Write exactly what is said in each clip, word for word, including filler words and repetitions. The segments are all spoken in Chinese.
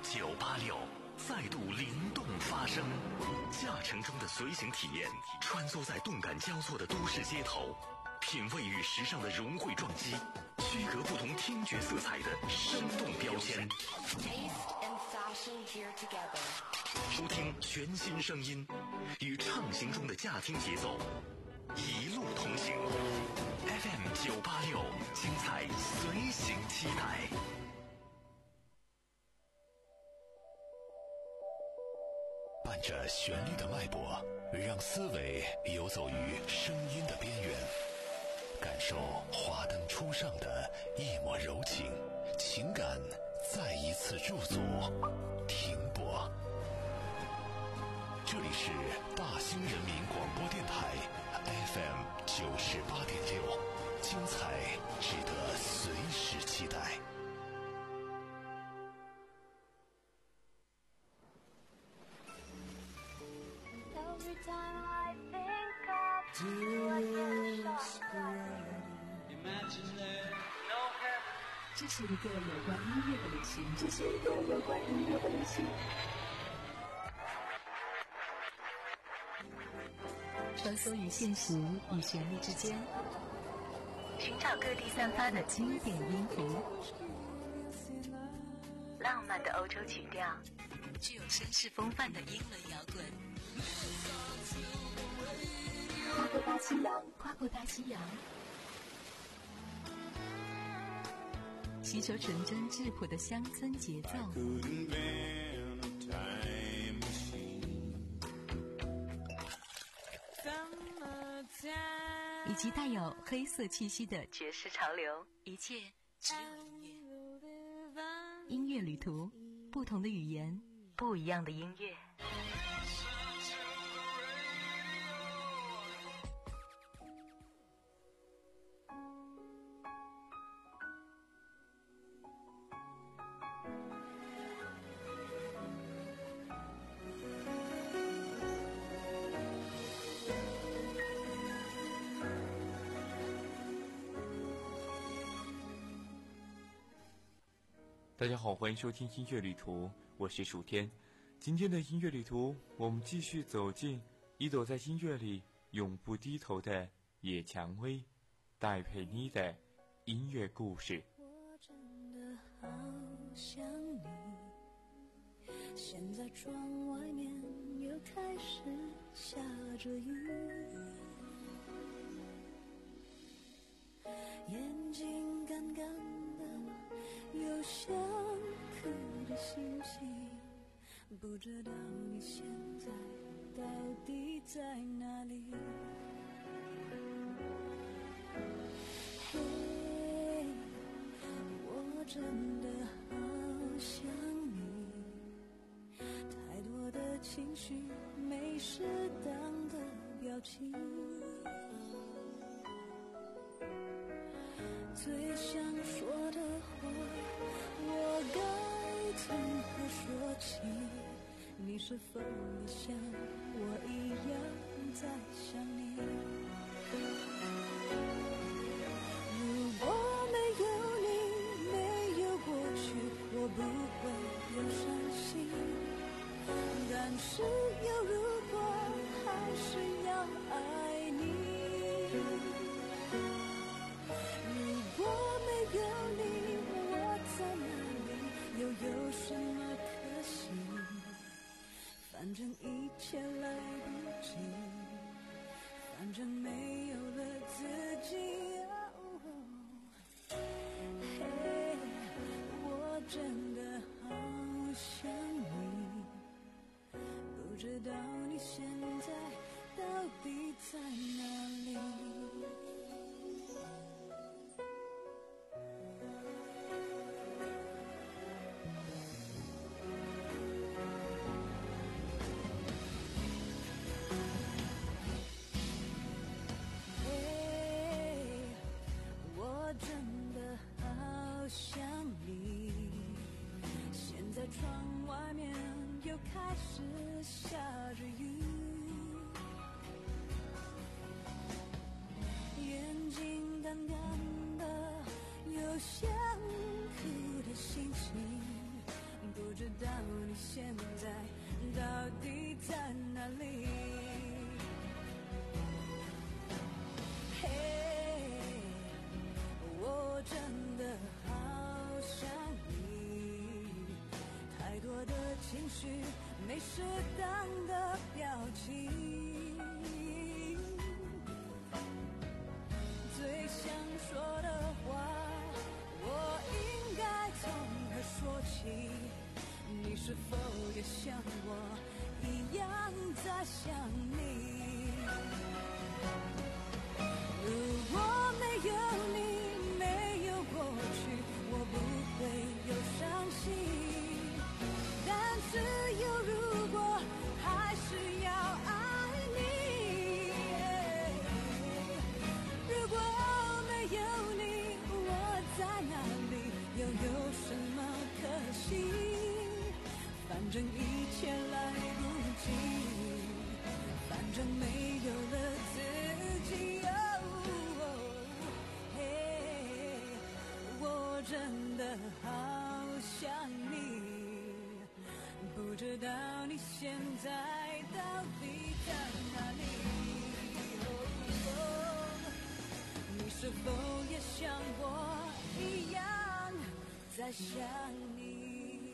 九八六再度灵动发声，驾乘中的随行体验，穿梭在动感交错的都市街头，品味与时尚的融汇撞击，区隔不同听觉色彩的生动标签。收听全新声音，与畅行中的驾听节奏，一路同行。F M 九八六，精彩随行期待。伴着旋律的脉搏，让思维游走于声音的边缘，感受华灯初上的一抹柔情，情感再一次驻足停泊。这里是大兴人民广播电台 F M 九十八点六，精彩值得随时期待。 这是一个有关音乐的旅行，这是一个有关音乐的旅行。穿梭于现实与旋律之间，寻找各地散发的经典音符，浪漫的欧洲曲调，具有绅士风范的英伦摇滚。跨过大西洋，跨过大西洋，吸收纯真质朴的乡村节奏，以及带有黑色气息的爵士潮流，一切只有音乐。音乐旅途，不同的语言，不一样的音乐。 大家好，欢迎收听音乐旅途，我是楚天。今天的音乐旅途，我们继续走进一朵在音乐里永不低头的野蔷薇，戴佩妮的音乐故事。 我真的好想你，现在窗外面又开始下着雨，眼睛干干的有想哭的心情，不知道你现在到底在哪里。嘿，我真的好想你，太多的情绪没适当的表情，最想说的话我该从何说起？你是否也像我一样在想你？如果没有你，没有过去，我不会有伤心，但是有如果还是要爱你。如果没有你，我在哪里，又有什么可惜？反正一切来不及，反正没有了自己。嘿，我真的好想你，不知道你现在到底在哪里。窗外面又开始下着雨，眼睛干干的有想哭的心情，不知道底在哪里？嘿，我真的好想你，太多的情绪没适当的表情，最想说的话我应该从何说起？你是否也像我一样在想你？如果没有你，没有过去，我不会有伤心。但是有如果，还是要爱你。如果没有你，我在哪里？又有什么可惜？反正一切来不及，反正没有了自己。哦，嘿，我真的好想你，不知道你现在到底在哪里？哦，你是否也像我一样在想你？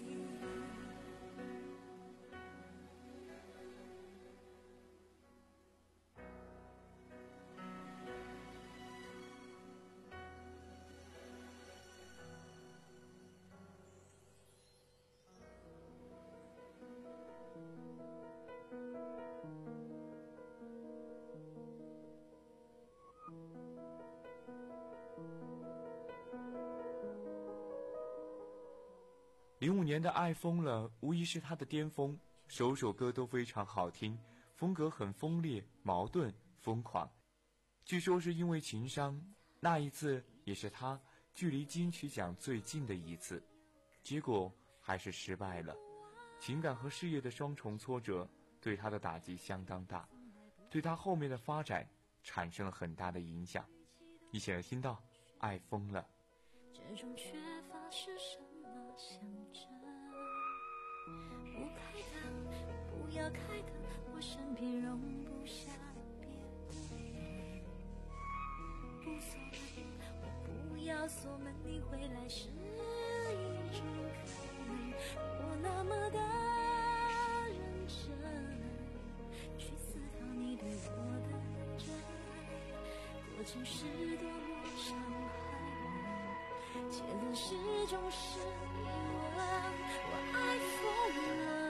零五年的《爱疯了》无疑是他的巅峰，首首歌都非常好听，风格很锋利、矛盾、疯狂。据说是因为情伤，那一次也是他距离金曲奖最近的一次，结果还是失败了。情感和事业的双重挫折对他的打击相当大，对他后面的发展产生了很大的影响。一起来听到《爱疯了》。 这种缺乏是什么象征？不开灯，不要开灯，我身边容不下别人。不锁门，我不要锁门，你回来是一种可能。我那么的认真，去思考你对我的认真，过程是多么伤害。结论始终是疑问，我爱疯了，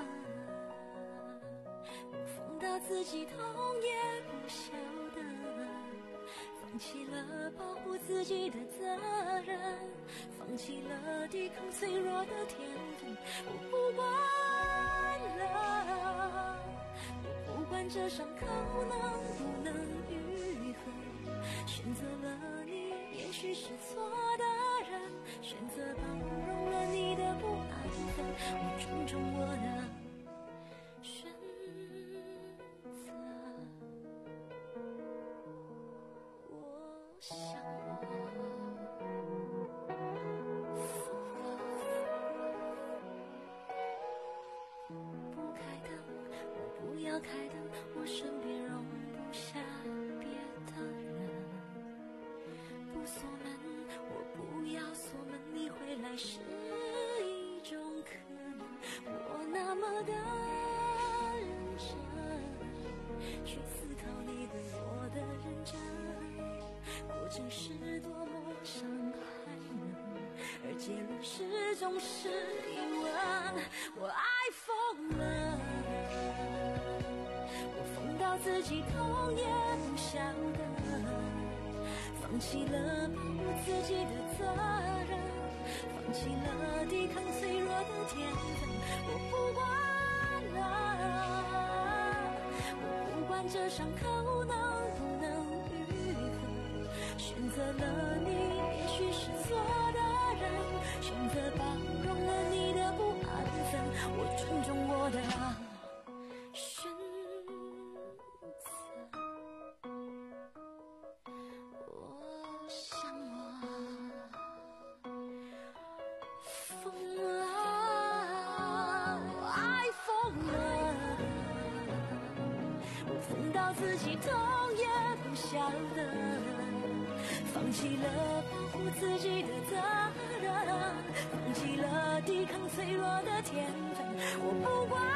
我疯到自己痛也不晓得，放弃了保护自己的责任，放弃了抵抗脆弱的天分，我不管了，我不管这伤口能不能愈合，选择了你也许是错的人，选择包容了你的不安分，我尊重我的选择。我想不开灯，我不要开灯，我身边容不下别的人。不锁门，我不要锁门，你回来是一种可能。我那么的认真，去思考你对我的认真，过程是多么伤害人，而结论始终是疑问。我爱疯了，我疯到自己痛也不晓得，放弃了保护自己的责任，放弃了抵抗脆弱的天分，我不管了，我不管这伤口能不能愈合，选择了你也许是错的人，选择包容了你的不安分，我尊重我的选择。我想我疯了，我爱疯了， 到自己痛也不晓得，放弃了保护自己的责任，放弃了抵抗脆弱的天分，我不管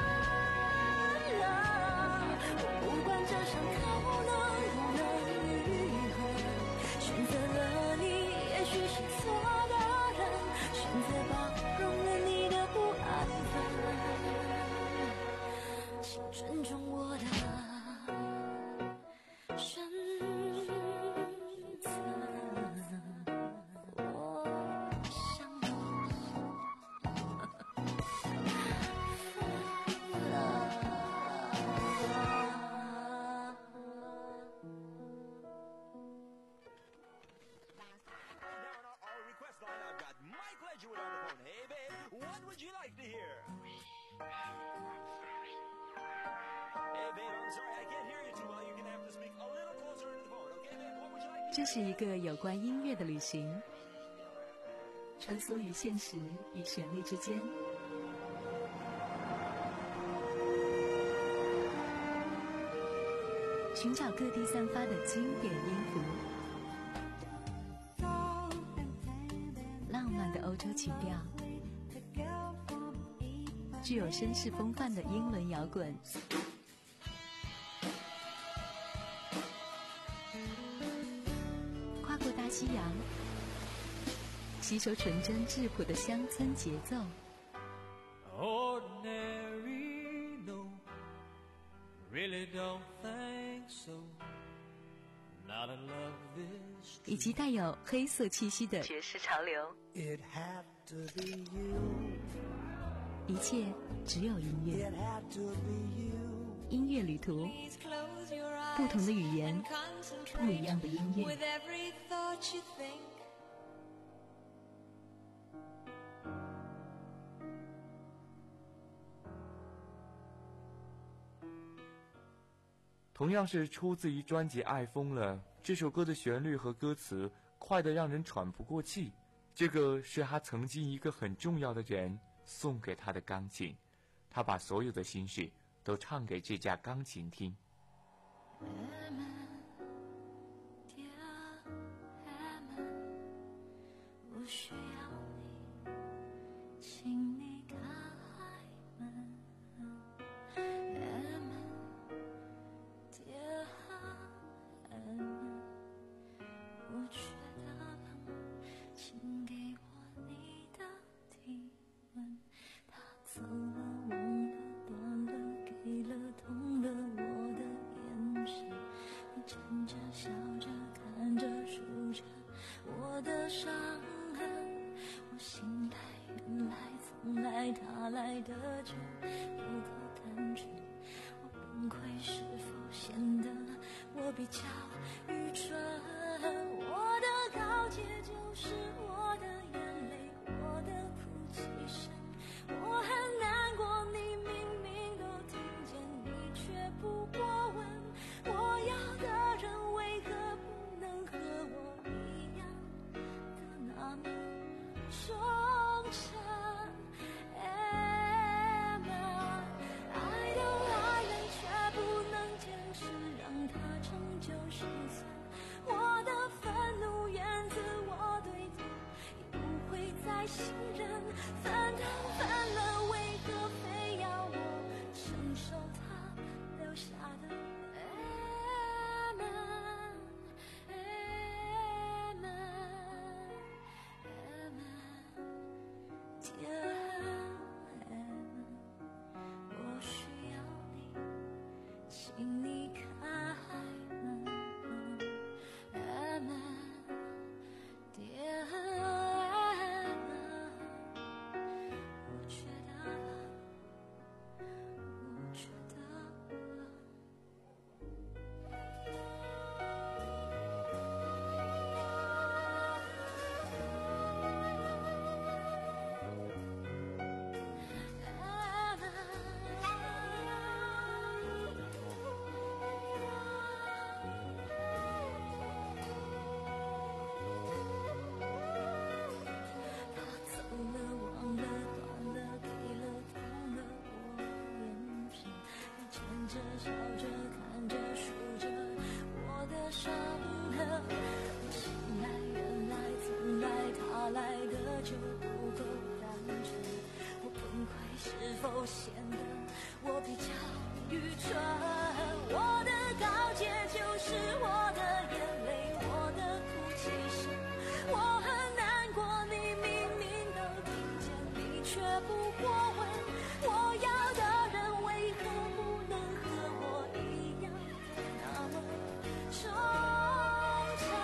了，我不管这伤口能不能愈合，选择了你也许是错的人，选择包容了你的不安分，请尊重我的选择。我想疯了。 这是一个有关音乐的旅行，穿梭于现实与旋律之间，寻找各地散发的经典音符，浪漫的欧洲情调，具有绅士风范的英伦摇滚，跨过大西洋，吸收纯真质朴的乡村节奏。 Ordinary, no, really don't think so. Not in love this 以及带有黑色气息的爵士潮流。 It had to be you. 一切只有音乐。 It had to be you. 音乐旅途，不同的语言，不一样的音乐。 With every thought you think. 同样是出自于专辑《爱疯了》，这首歌的旋律和歌词快得让人喘不过气。这个是他曾经一个很重要的人送给他的钢琴，他把所有的心事都唱给这架钢琴听。 我需要你，请你开门。Dear Hammond，我觉得冷，请给我你的体温。他走了，忘了，断了，给了，痛了我的眼神。你站着，笑着，看着，数着我的伤痕。我醒来，原来从来他来的就不够单纯。我崩溃是否显得我比较愚蠢？我的告诫就是我的眼泪，我的哭泣声。我很难过，你明明都听见，你却不过问。我要的人为何不能和我一样的那么忠诚？ Emma， 爱的爱人却不能坚持，让他长久生存。我的愤怒源自我对他已不会再信任，分都分了，为何非要我承受他留下的 Emma Emma Emma Dear Emma， 我需要你，请你开门。Emma Dear Emma， 我觉得冷，我觉得冷。他走了，忘了，断了，给了，痛了我眼神。你牵着，笑着，看着， 伤痕。我醒来，原来从来他来的就不够单纯。我崩溃是否显得我比较愚蠢？我的告诫就是我的眼泪，我的哭泣声。我很难过，你明明都听见，你却不过问。我要的人为何不能和我一样那么忠诚？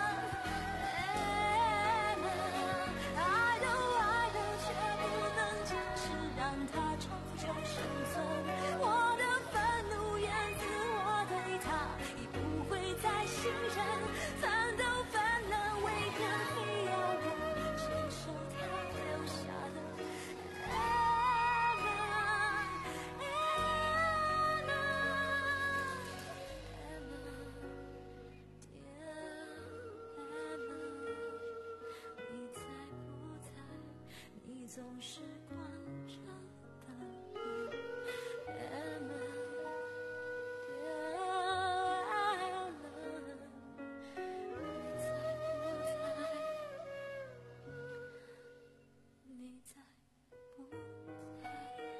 爱都爱的，却不能坚持让它长久生存。我的愤怒源自我对他已不会再信任，奋斗烦难，为何非要我承受他留下的你在不在？你总是关着的门。Anna, Anna, 你在不在？你在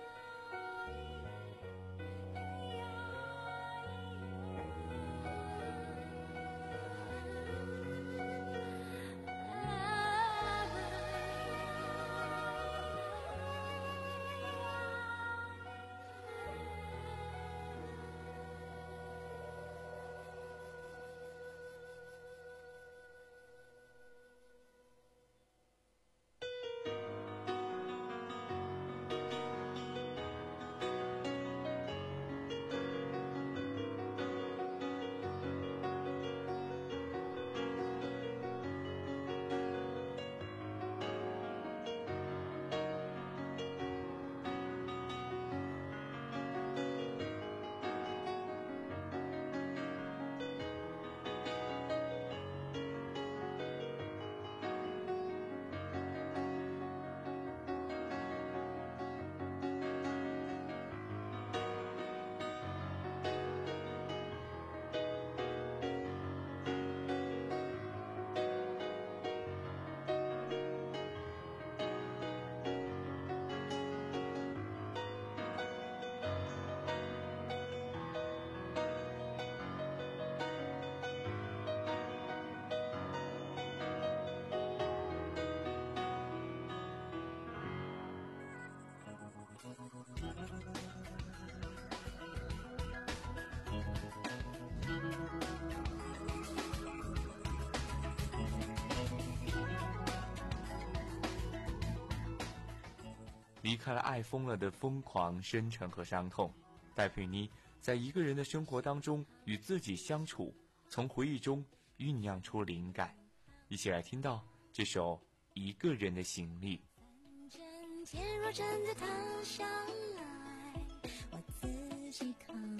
离开了爱疯了的疯狂、深沉和伤痛，戴佩妮在一个人的生活当中与自己相处，从回忆中酝酿出灵感。一起来听到这首《一个人的行李》。 天若真的塌下来，我自己扛。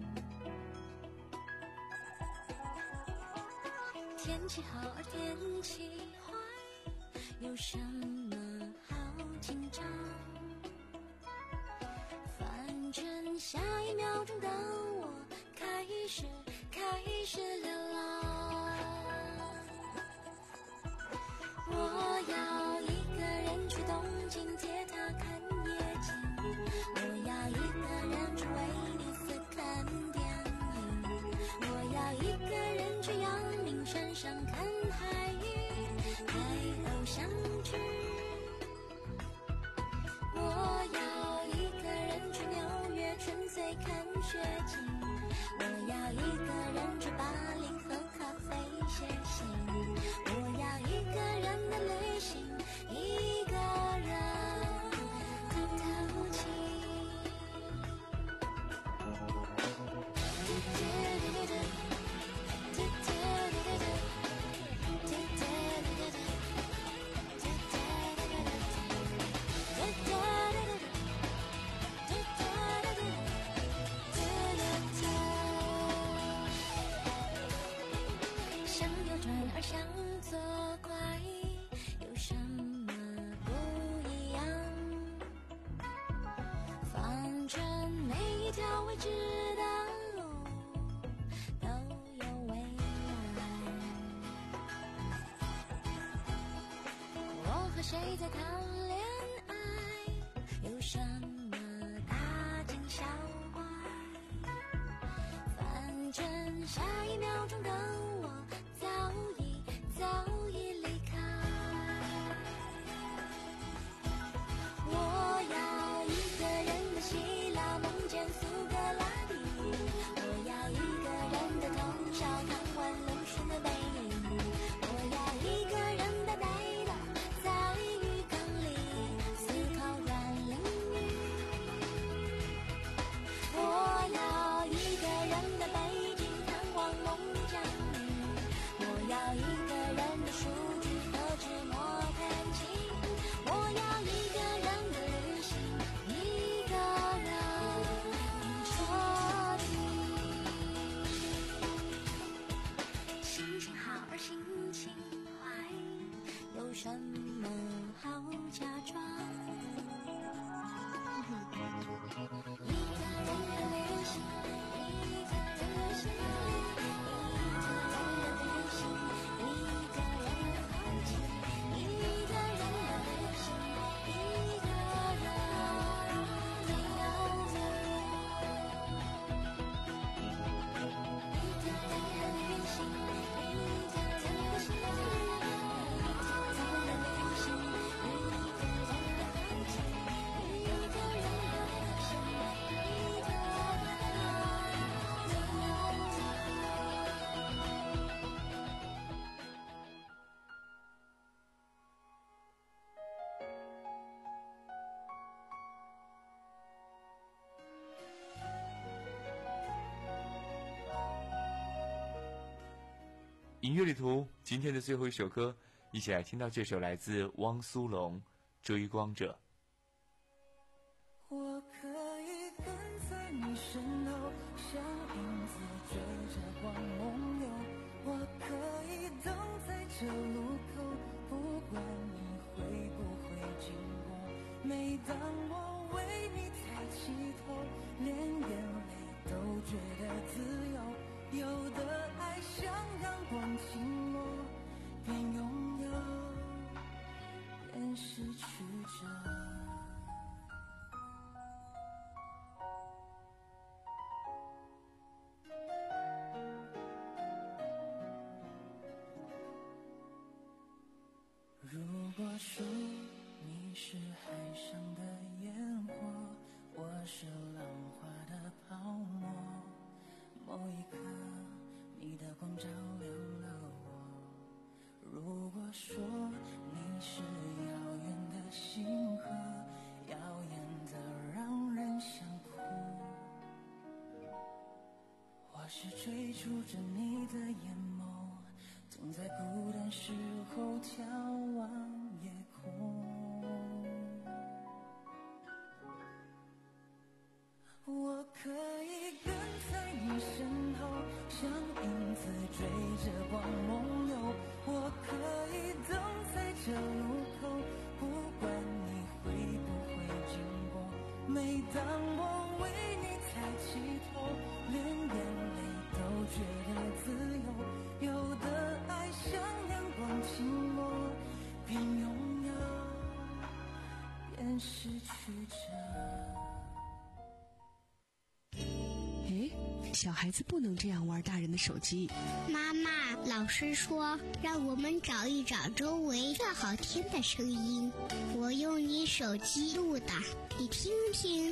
天气好而天气坏，有什么好紧张？反正下一秒钟的我开始开始流浪。我要一个人去东京铁塔看夜景，我要一个人去威尼斯看电影，我要一个人去阳明山上看海鱼，陪偶像剧。我要一个人去纽约纯粹看雪景，我要一个人去巴黎喝咖啡写信，我要一个人的旅行，一个人的透气。想扭转而想作怪，有什么不一样？反正每一条未知的路都有未来。 谁在谈恋爱，有什么大惊小怪，反正下一秒钟的我早已早已离开。我要一个人的希腊梦见苏格拉底，我要一个人的通宵看完龙神的背影，我要一个人呆呆的在浴缸里思考软淋雨，我要一个人的北京看望孟姜女，我要一个人的数据和纸墨弹琴，我要一个人的旅行，一个人说听。心情好而心情坏，有什么好假装？一个人的旅行，一个人的心里，一个人的旅行，一个人的好奇，一个人的旅行，一个人的样子。一个人的旅行，一个人的心里，一个人的旅行，一个人的好奇，一个人的旅行，一个人的样子。 音乐旅途今天的最后一首歌，一起来听到这首来自汪苏泷《追光者》。 我可以跟在你身后，像影子追着光梦游。我可以等在这路口，不管你会不会经过。每当我为你抬起头，连眼泪都觉得自由。有的爱像阳光倾落，边拥有边失去着。如果说你是海上的烟火，我是浪花的泡沫，某一刻你的光照亮了我。如果说你是遥远的星河，耀眼的让人想哭，我是追逐着你的眼眸，总在孤单时候眺望夜空。我可以跟在你身后，像影子追着光梦游。我可以等在这路口，不管你会不会经过。每当我为你抬起头，连眼泪都觉得自由。有的爱像阳光倾落，边拥有边失去着。 诶，小孩子不能这样玩大人的手机。 妈妈，老师说让我们找一找周围最好听的声音，我用你手机录的，你听听。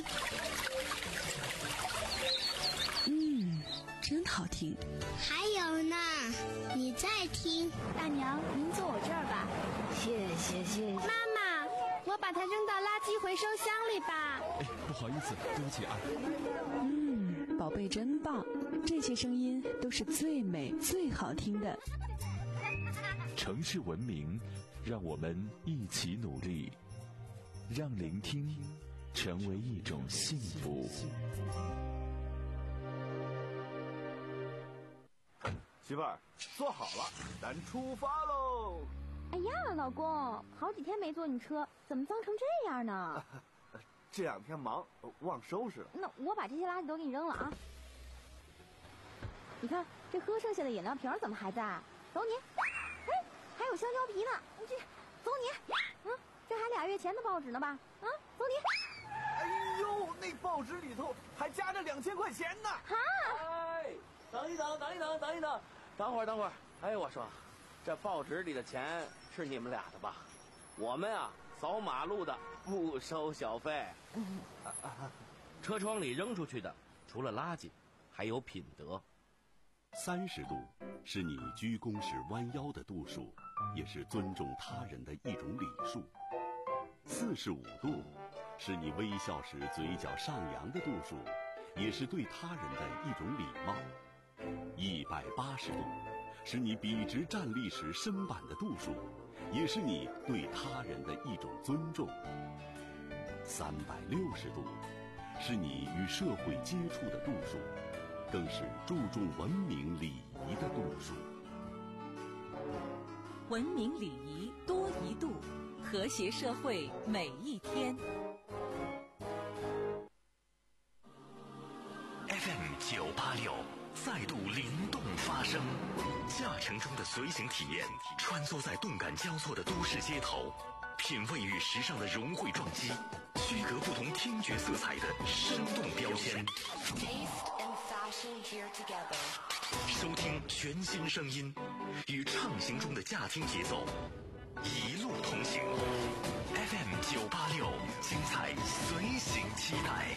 嗯，真好听。 还有呢，你再听。 大娘，您坐我这儿吧。 谢谢谢谢。 妈妈，我把它扔到垃圾回收箱里吧。 哎，不好意思，对不起啊。 嗯，宝贝真棒，这些声音都是最美最好听的。 城市文明，让我们一起努力，让聆听成为一种幸福。 媳妇儿，坐好了，咱出发喽！ 哎呀，老公，好几天没坐你车，怎么脏成这样呢？ 这两天忙，忘收拾了。 那我把这些垃圾都给你扔了啊！你看，这喝剩下的饮料瓶怎么还在？走你！哎，还有香蕉皮呢！你这，走你！嗯。 这还俩月前的报纸呢吧？啊，走你！ 哎呦，那报纸里头还夹着两千块钱呢！ 哈！ 哎，等一等，等一等，等一等，等会儿，等会儿。哎，我说，这报纸里的钱是你们俩的吧？我们啊，扫马路的不收小费。车窗里扔出去的，除了垃圾，还有品德。 三十度是你鞠躬时弯腰的度数，也是尊重他人的一种礼数。四十五度是你微笑时嘴角上扬的度数，也是对他人的一种礼貌。一百八十度是你笔直站立时身板的度数，也是你对他人的一种尊重。三百六十度是你与社会接触的度数，更是注重文明礼仪的度数。 文明礼仪多一度，和谐社会每一天。 F M 九八六再度灵动发声，驾乘中的随行体验，穿梭在动感交错的都市街头，品味与时尚的融汇撞击，区隔不同听觉色彩的生动标签。收听全新声音，与畅行中的驾听节奏，一路同行。F M 九八六，精彩随行期待。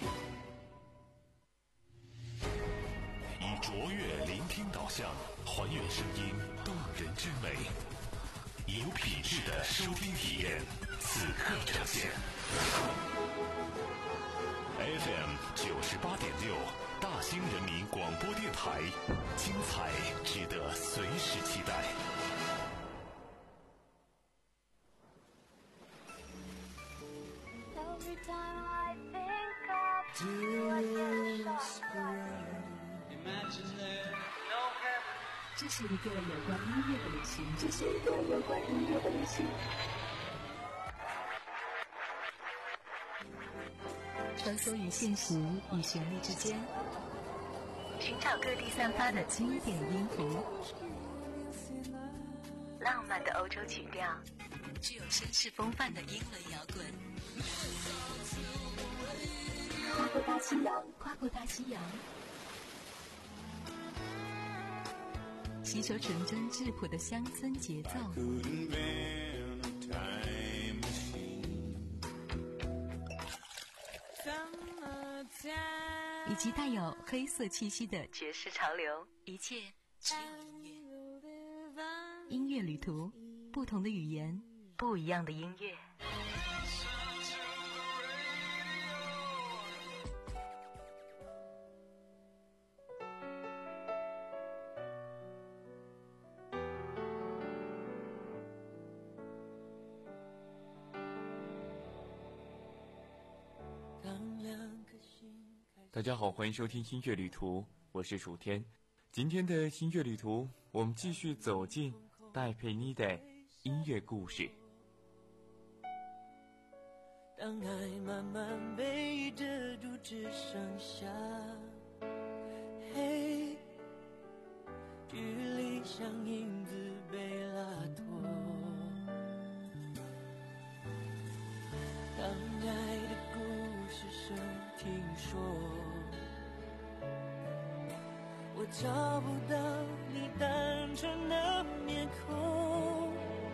以卓越聆听导向，还原声音动人之美，以有品质的收听体验，此刻呈现。F M 九十八点六，大兴人民广播电台，精彩值得随时期待。 这是一个有关音乐的旅行，这是一个有关音乐的旅行。穿梭于现实与旋律之间，寻找各地散发的经典音符，浪漫的欧洲曲调，具有绅士风范的英伦摇滚。跨过大西洋，跨过大西洋，吸收纯真质朴的乡村节奏。以及带有黑色气息的爵士潮流，一切只有音乐。音乐旅途，不同的语言，不一样的音乐。 大家好，欢迎收听音乐旅途，我是楚天。今天的音乐旅途，我们继续走进戴佩妮的音乐故事。 当爱慢慢被遮住，只剩下黑，距离像影子被拉脱。当爱的故事声听说，我找不到你单纯的面孔，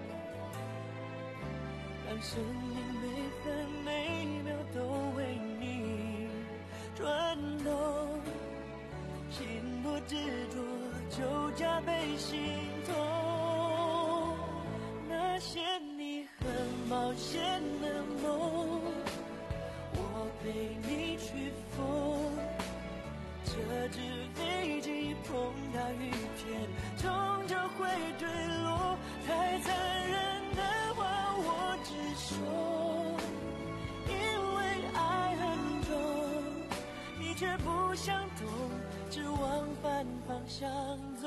让生命每分每秒都为你转动，心多执着就加倍心痛。那些你很冒险的梦，我陪你去疯，这只飞机碰到雨天终究会坠落，太残忍的话我只说，因为爱很重，你却不想懂，只往反方向走。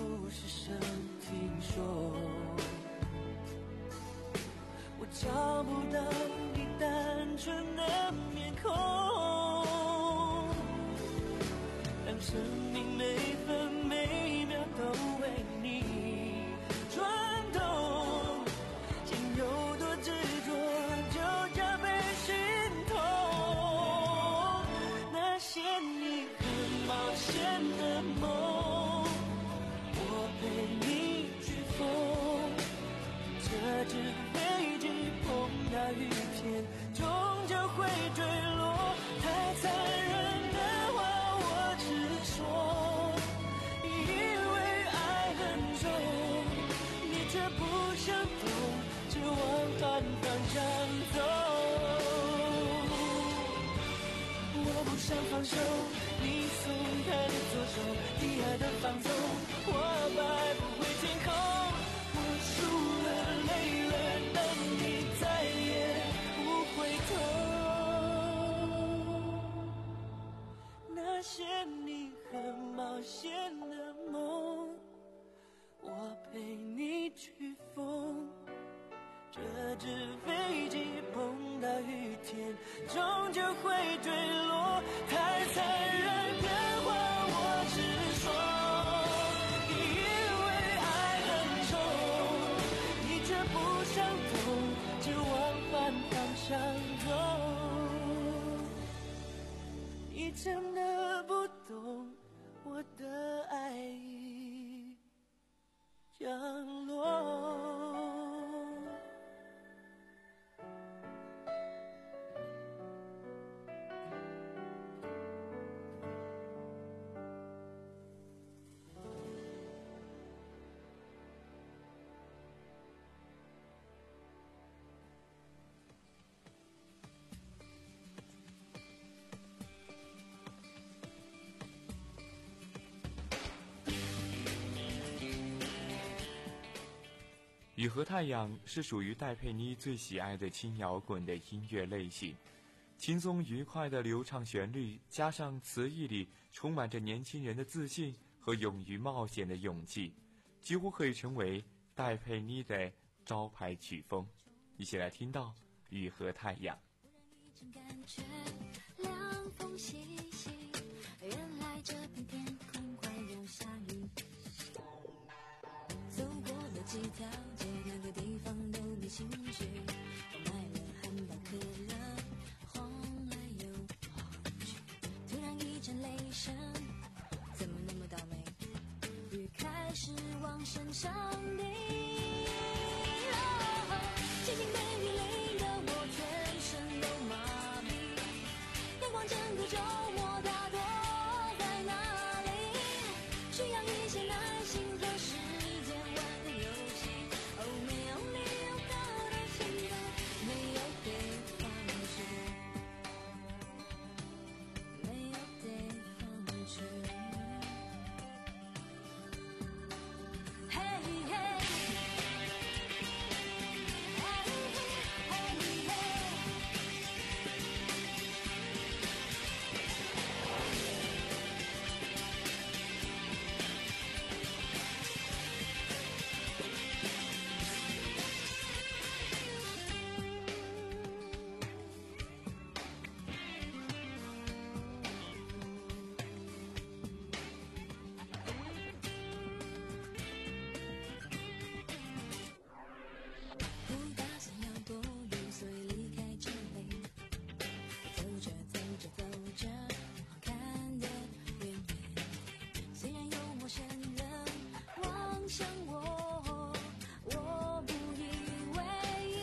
找不的面孔，让生命每分每秒都为你转动。心有多执着，就加倍心痛。那些你很冒险的梦，我陪你去疯。这只飞机碰到雨天，终究会坠落。太残忍的话我只说，因为爱很重，你却不想懂，只往反方向走。我不想放手，你松开的左手，你爱的放纵，我摆不回天空。我输了，累了，但你再也不回头。那些你很冒险的梦，我陪你去疯。这只飞机碰到雨天，终究会坠落。太残忍的话我只说，因为爱很重，你却不想懂，只往反方向走。你真的不懂，我的爱已降落。 雨和太阳是属于戴佩妮最喜爱的轻摇滚的音乐类型，轻松愉快的流畅旋律，加上词意里充满着年轻人的自信和勇于冒险的勇气，几乎可以成为戴佩妮的招牌曲风。一起来听到雨和太阳。 感觉凉风习习，原来这片天空快要下雨。走过了几条街，哪个地方都没兴趣。我买了汉堡可乐，晃来又晃去。突然一阵雷声，怎么那么倒霉？雨开始往身上滴。哦，静静被雨淋得我全身都麻痹。阳光整个周末大多在哪里？需要一些耐心和时间玩的游戏。哦，没有理由搞到现在没有地方去，没有地方去。嘿嘿，嘿嘿嘿。不打算要多远，所以离开这里。走着走着走着，看得远远的。虽然有陌生人望向我，我不以为意。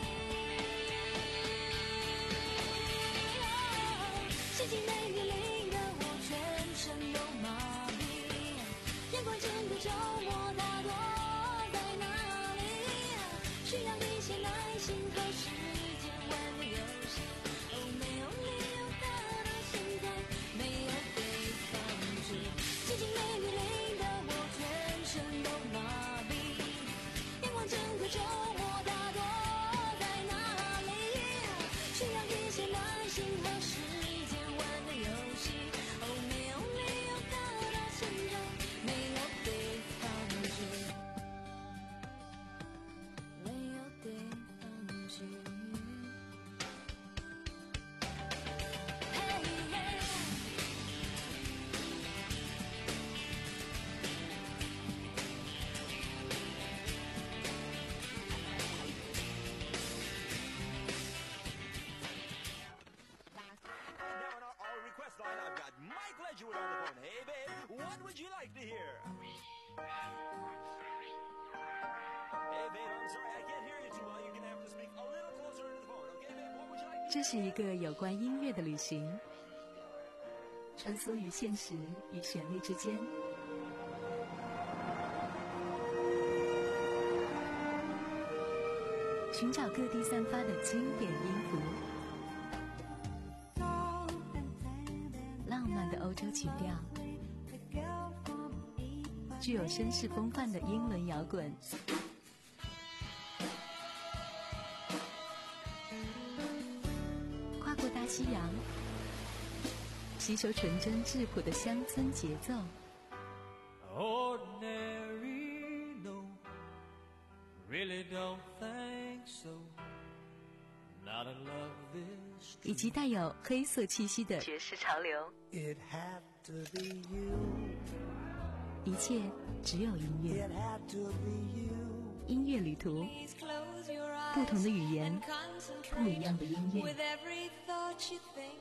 细细被雨淋得我全身都麻痹。阳光整个周末大多在哪里？需要一些耐心和时间玩的游戏。哦，没有理由搞到现在没有地方去。静静被雨淋得我全身都麻痹。阳光整个周末大多在哪里？需要一些耐心和时间玩的游戏。哦，没有理由搞到现在没有地方去。没有地方去。 like to hear. Hey, babe, I'm sorry, I can't hear you too well. You're gonna have to speak a little closer into the phone, okay, babe? What would you like to hear? 这是一个有关音乐的旅行，穿梭于现实与旋律之间。寻找各地散发的经典音符，浪漫的欧洲曲调，具有绅士风范的英伦摇滚，跨过大西洋，吸收纯真质朴的乡村节奏。 Ordinary, no, really don't think so. Not a love this. 以及带有黑色气息的爵士潮流。 It had to be you. 一切只有音乐。 It had to be you. 音乐旅途，不同的语言，不一样的音乐。 With every thought you think.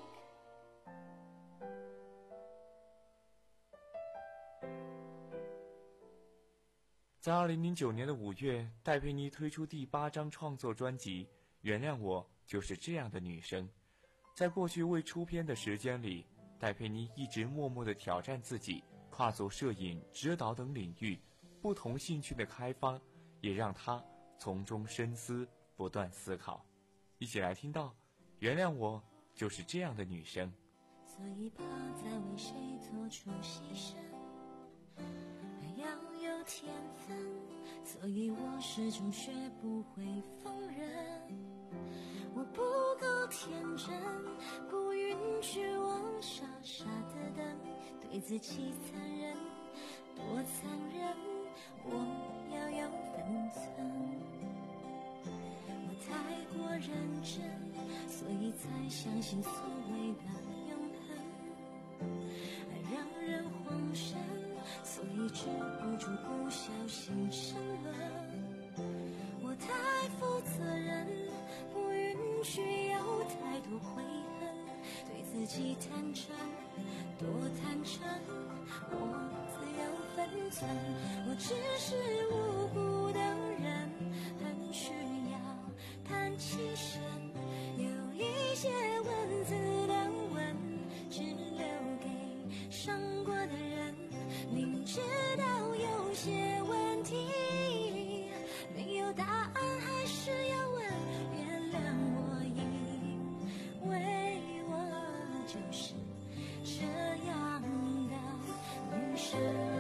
在二零零九年的五月，戴佩妮推出第八张创作专辑《原谅我就是这样的女生》。在过去未出片的时间里，戴佩妮一直默默地挑战自己，跨足摄影、指导等领域，不同兴趣的开发，也让她从中深思，不断思考。一起来听到《原谅我就是这样的女生》。 所以不再为谁做出牺牲，还要有天分，所以我始终学不会放任。我不够天真，不允许我傻傻的等，对自己残忍，多残忍，我要有分寸。我太过认真，所以才相信所谓的永恒，爱让人慌神，所以止不住不小心沉沦。我太负责任，不允许有太多悔恨，对自己坦诚，多坦诚，我自有分寸。我只是无辜的人，很需要谈气声，有一些文字的吻，只留给伤过的人。明知道有些问题没有答案，还是要问。原谅我，因为我就是这样的女生。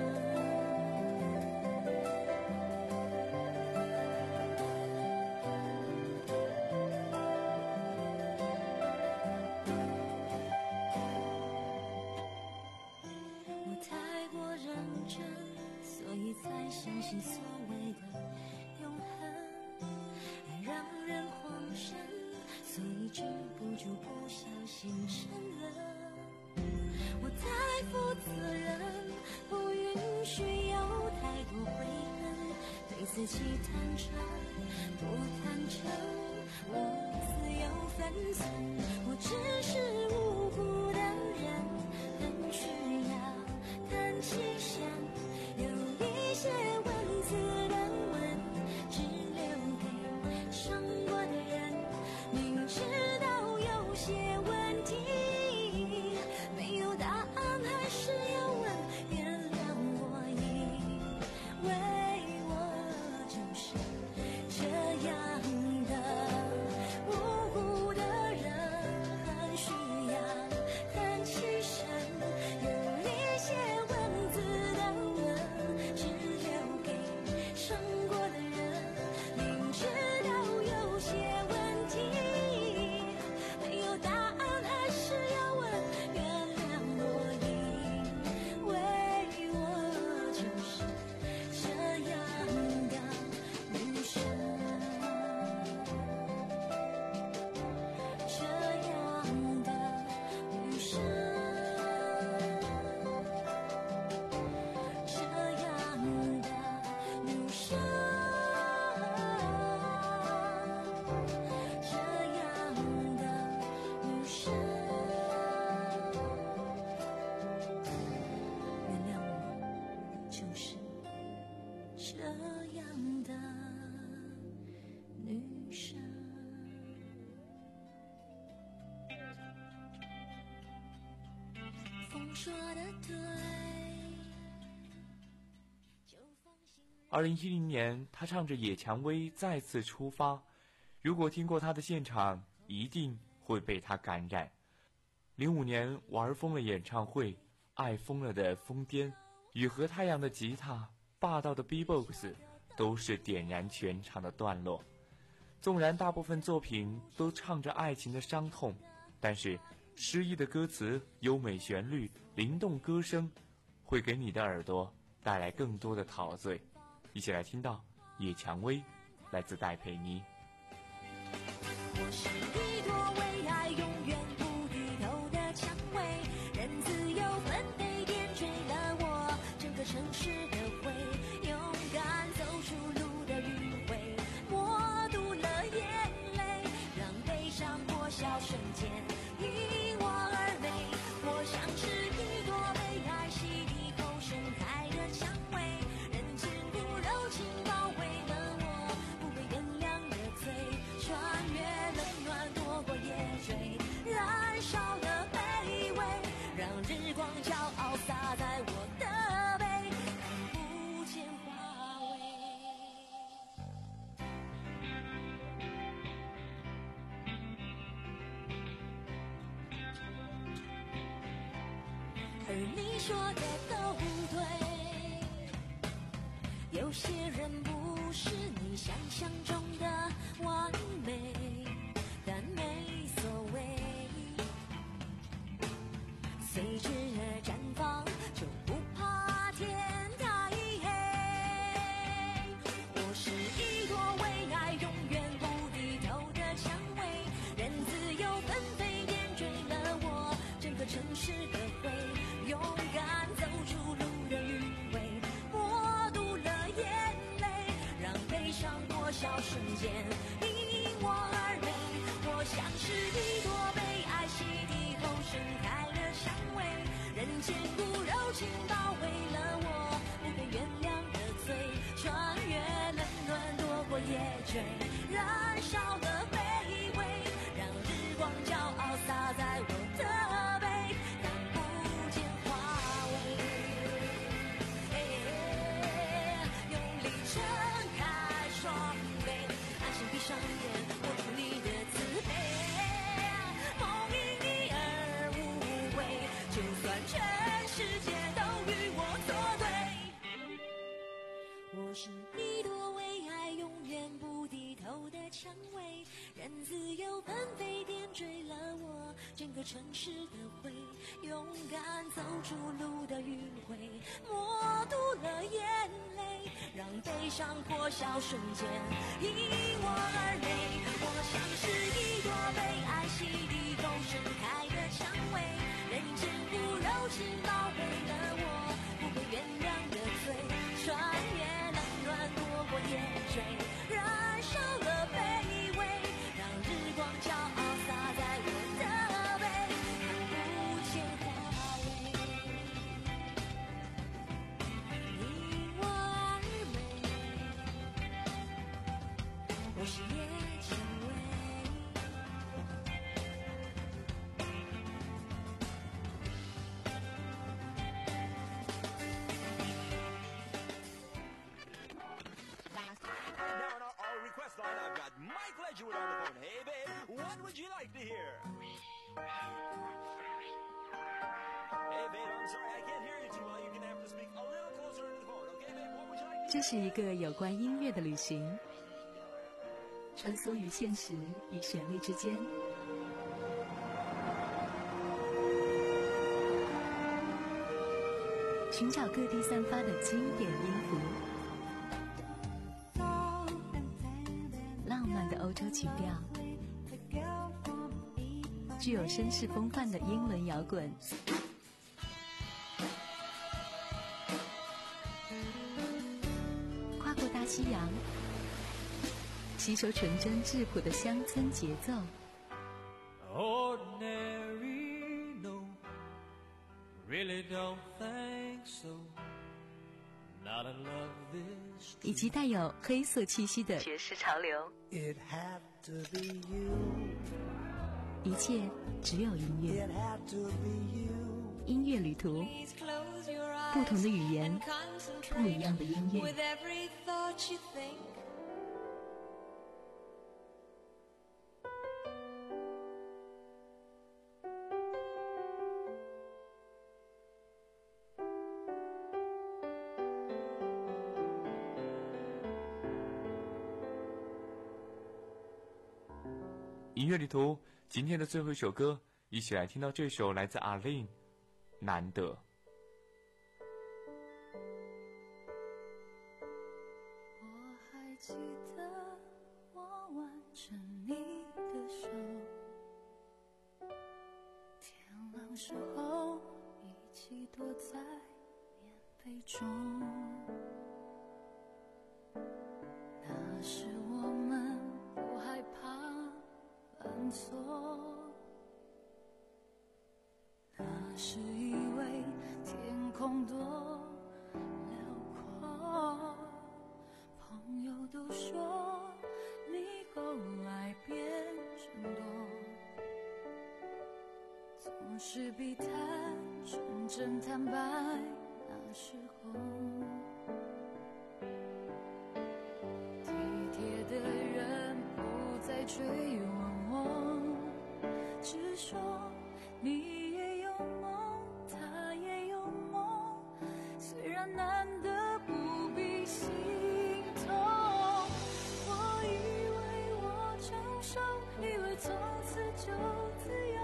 才相信所谓的永恒，爱让人慌神，所以止不住不小心沉沦。我太负责任，不允许有太多悔恨，对自己坦诚，多坦诚，我自有分寸。我只是无辜的人，很需要叹气声，有一些文字的吻，只留给伤过的人。明知道有些问题没有答案，还是要问。原谅我，因为我就是这样的无辜的人，很需说的对。 二零一零年，他唱着《野蔷薇》再次出发。如果听过他的现场，一定会被他感染。零五年玩疯了演唱会，爱疯了的疯癫，雨和太阳的吉他，霸道的 B-box， 都是点燃全场的段落。纵然大部分作品都唱着爱情的伤痛，但是诗意的歌词、优美旋律、灵动歌声，会给你的耳朵带来更多的陶醉。一起来听到《野蔷薇》，来自戴佩妮。 我是一朵为爱永远不低头的蔷薇，任自由纷飞点缀了我整个城市的灰，勇敢走出路的迂回，默读了眼泪，让悲伤破晓瞬间因我而美。我像是一朵被爱洗涤后盛开的蔷薇，人间不柔情包围了我不被原谅的罪，穿越冷暖躲过夜追，燃烧了卑微，让日光骄傲洒在我的背，看不见花蕊。而你说的都对，有些人不是你想象中的完美，但没所谓，随之而绽放，就不怕天太黑。我是一朵为爱永远不低头的蔷薇，任自由纷飞点缀了我整个城市的灰，勇敢走出路的迂回，默读了眼泪，让悲伤破晓瞬间因我而美。我像是一朵被爱洗涤后盛开的蔷薇，人间不柔情包围了我不被原谅的罪，穿越冷暖躲过夜追，燃烧了卑微，让日光骄傲洒在我的背，看不见花蕊。用力撑开双臂，安心闭上眼，握住你的慈悲，梦因你而无悔，就算全世界都与我作对。我是一朵为爱永远不低头的蔷薇，任自由纷飞点缀了我整个城市的灰，勇敢走出路的迂回，默读了眼泪，让悲伤破晓瞬间因我而美。我像是一朵被爱洗涤后盛开的蔷薇，人间不柔情包围了我不被原谅的罪，穿越冷暖躲过夜追，燃烧了卑微，让日光骄傲洒在我的背，看不见花蕊，因我而美。我是野蔷薇。 Request line, I've got Mike Ledgerwood on the phone. Hey, babe, what would you like to hear? Hey, babe, I'm sorry, I can't hear you too well. You're gonna have to speak a little closer to the phone, okay, babe? What would you like to hear? 这是一个有关音乐的旅行，穿梭于现实与旋律之间。寻找各地散发的经典音符，浪漫的欧洲曲调，具有绅士风范的英伦摇滚，跨过大西洋，吸收纯真质朴的乡村节奏。 Ordinary, no, really don't think so. Not in love this. 以及带有黑色气息的爵士潮流。 It had to be you. 一切只有音乐。 It had to be you. 音乐旅途，不同的语言，不一样的音乐。 音乐旅途，今天的最后一首歌，一起来听到这首来自阿令《难得》。 我还记得我挽着你的手，天亮时候一起躲在棉被中，那时我们不害怕犯错，那时以为天空多辽阔，朋友都说你后来变真多，总是避谈纯真坦白，那时候体贴的人不再追问我，只说你也有梦，他也有梦，虽然难得不必心痛。我以为我成熟，以为从此就自由，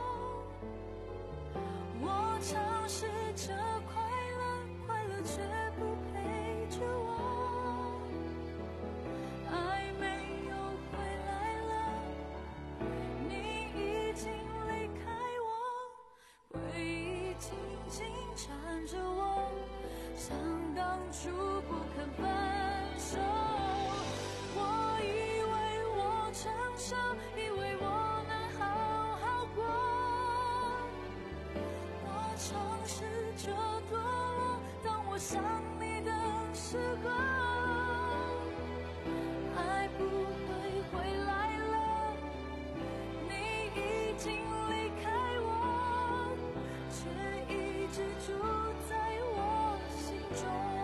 我尝试着快乐，快乐却不陪着我，爱没有回来了，你已经离开我，回忆紧紧缠着我，像当初不肯分手。我以为我成熟，以为我能好好过，我尝试着堕落，当我想你的时候，爱不会回来了，你已经离开我，却一直住在我心中。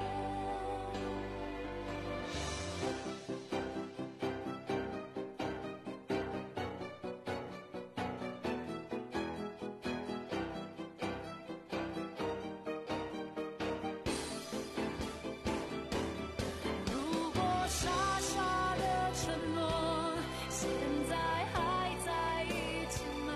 如果傻傻的承诺，现在还在一起吗？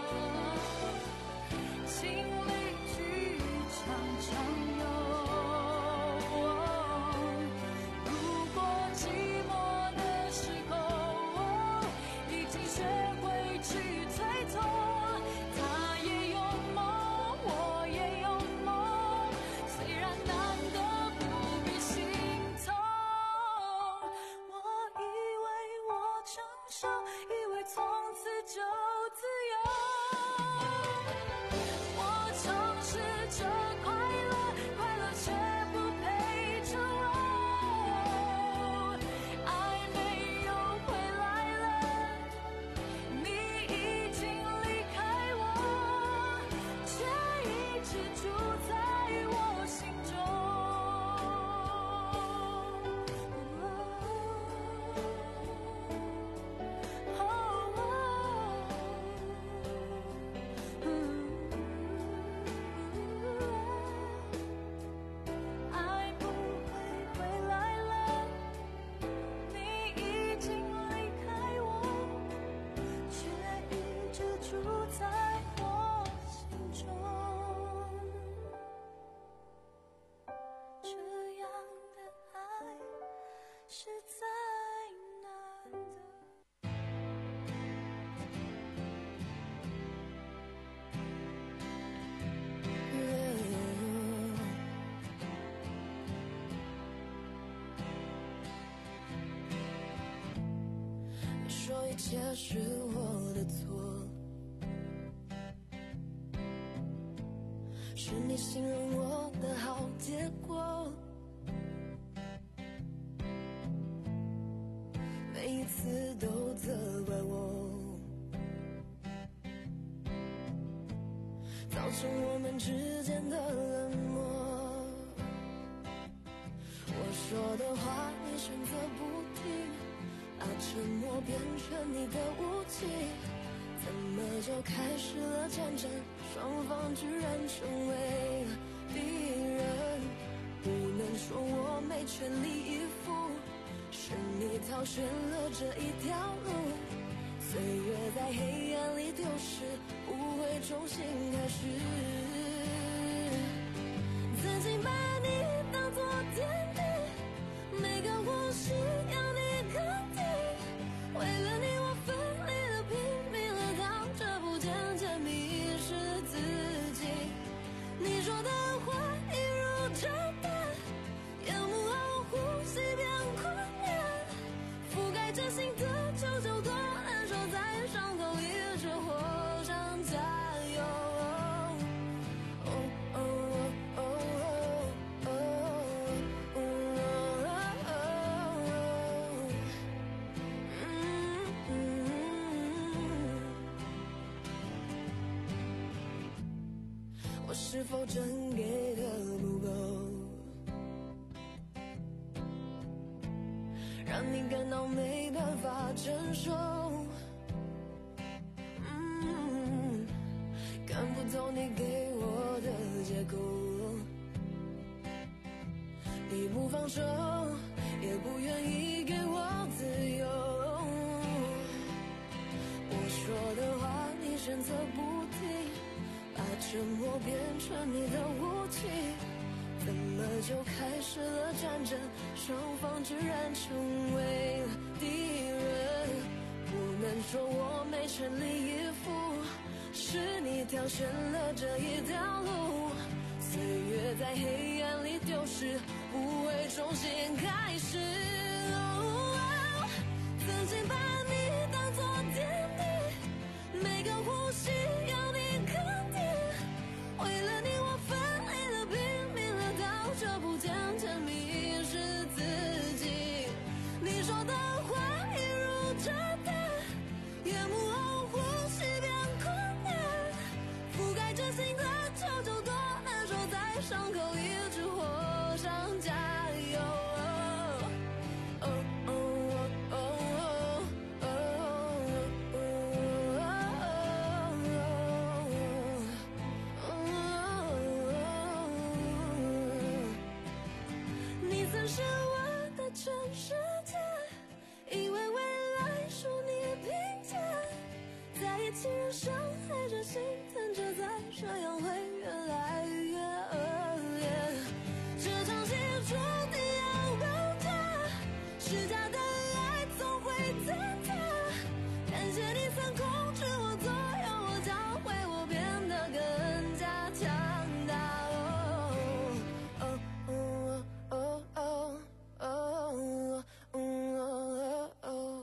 情侣剧常常有。如果寂寞的时候，已经学会去推脱，他也有梦，我也有梦，虽然难得不必心痛。我以为我成熟，以为从此就自由，我尝试着快乐，快乐却不陪着我，爱没有回来了，你已经离开我，却一直住在我心中。爱不会回来了，你已经离开我，却一直住在我心中。这样的爱实在难得。说一切是我的错，是你形容我的好结果，每一次都责怪我， 造成我们之间的冷漠。我说的话你选择不听，把沉默变成你的武器，怎么就开始了战争？双方居然成为了敌人。不能说我没全力以赴，是你挑选了这一条路。岁月在黑暗里丢失，不会重新开始。曾经把你当作天地，每个呼吸要你肯定。为了你我奋力了，拼命了，到这步渐渐迷失自己。你说的话一如炸弹，烟幕后呼吸变困难，覆盖着心的求救多难受，在伤口一直火上加油。哦哦哦哦哦我是否真给的不够，让你感到没办法承受？嗯，看不透你给我的借口，你不放手，也不愿意给我自由。我说的话你选择不听，把沉默变成你的武器，怎么就开始了战争？双方居然成为了敌人。不能说我没全力以赴，是你挑选了这一条路。岁月在黑暗里丢失，不会重新开始。哦，曾经把你当作天地，每个呼吸要你肯定。为了你我奋力了，拼命了，到这步渐渐迷失自己。你说的话一如炸弹，夜幕后呼吸变困难，覆盖着心的求救多难受，在伤口一直火上加油。哦哦哦哦你曾是我的全世界，以为未来属你凭借，在一起让伤害着心疼着，再这样会越来越恶劣。这场戏注定要爆炸，是假的爱总会坍塌。感谢你曾控制我，左右我，教会我变得更加强大。哦哦哦哦哦哦哦哦。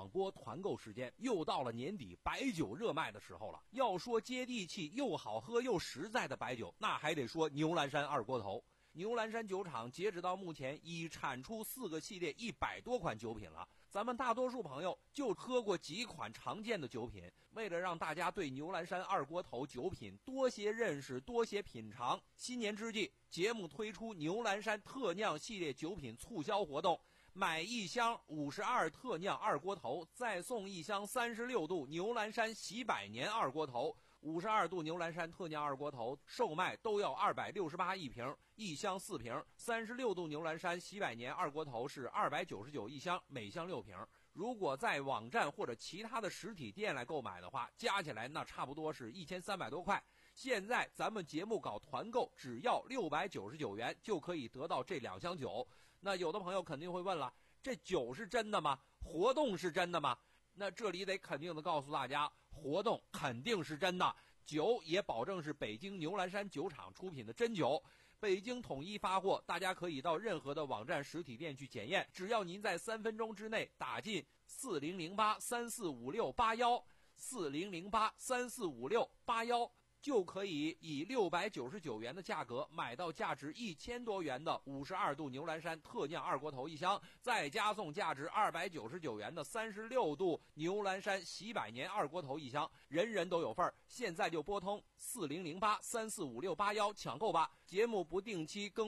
广播团购时间，又到了年底白酒热卖的时候了。要说接地气又好喝又实在的白酒，那还得说牛栏山二锅头。牛栏山酒厂截止到目前已产出四个系列一百多款酒品了，咱们大多数朋友就喝过几款常见的酒品。为了让大家对牛栏山二锅头酒品多些认识多些品尝，新年之际节目推出牛栏山特酿系列酒品促销活动，买一箱五十二特酿二锅头再送一箱三十六度牛栏山喜百年二锅头。五十二度牛栏山特酿二锅头售卖都要二百六十八一瓶，一箱四瓶；三十六度牛栏山喜百年二锅头是二百九十九一箱，每箱六瓶。如果在网站或者其他的实体店来购买的话，加起来那差不多是一千三百多块。现在咱们节目搞团购，只要六百九十九元就可以得到这两箱酒。那有的朋友肯定会问了，这酒是真的吗？活动是真的吗？那这里得肯定的告诉大家，活动肯定是真的，酒也保证是北京牛栏山酒厂出品的真酒，北京统一发货，大家可以到任何的网站实体店去检验，只要您在三分钟之内打进四零零八三四五六八幺四零零八三四五六八幺，就可以以六百九十九元的价格买到价值一千多元的五十二度牛栏山特酿二锅头一箱，再加送价值二百九十九元的三十六度牛栏山喜百年二锅头一箱，人人都有份儿。现在就拨通四零零八三四五六八幺抢购吧。节目不定期更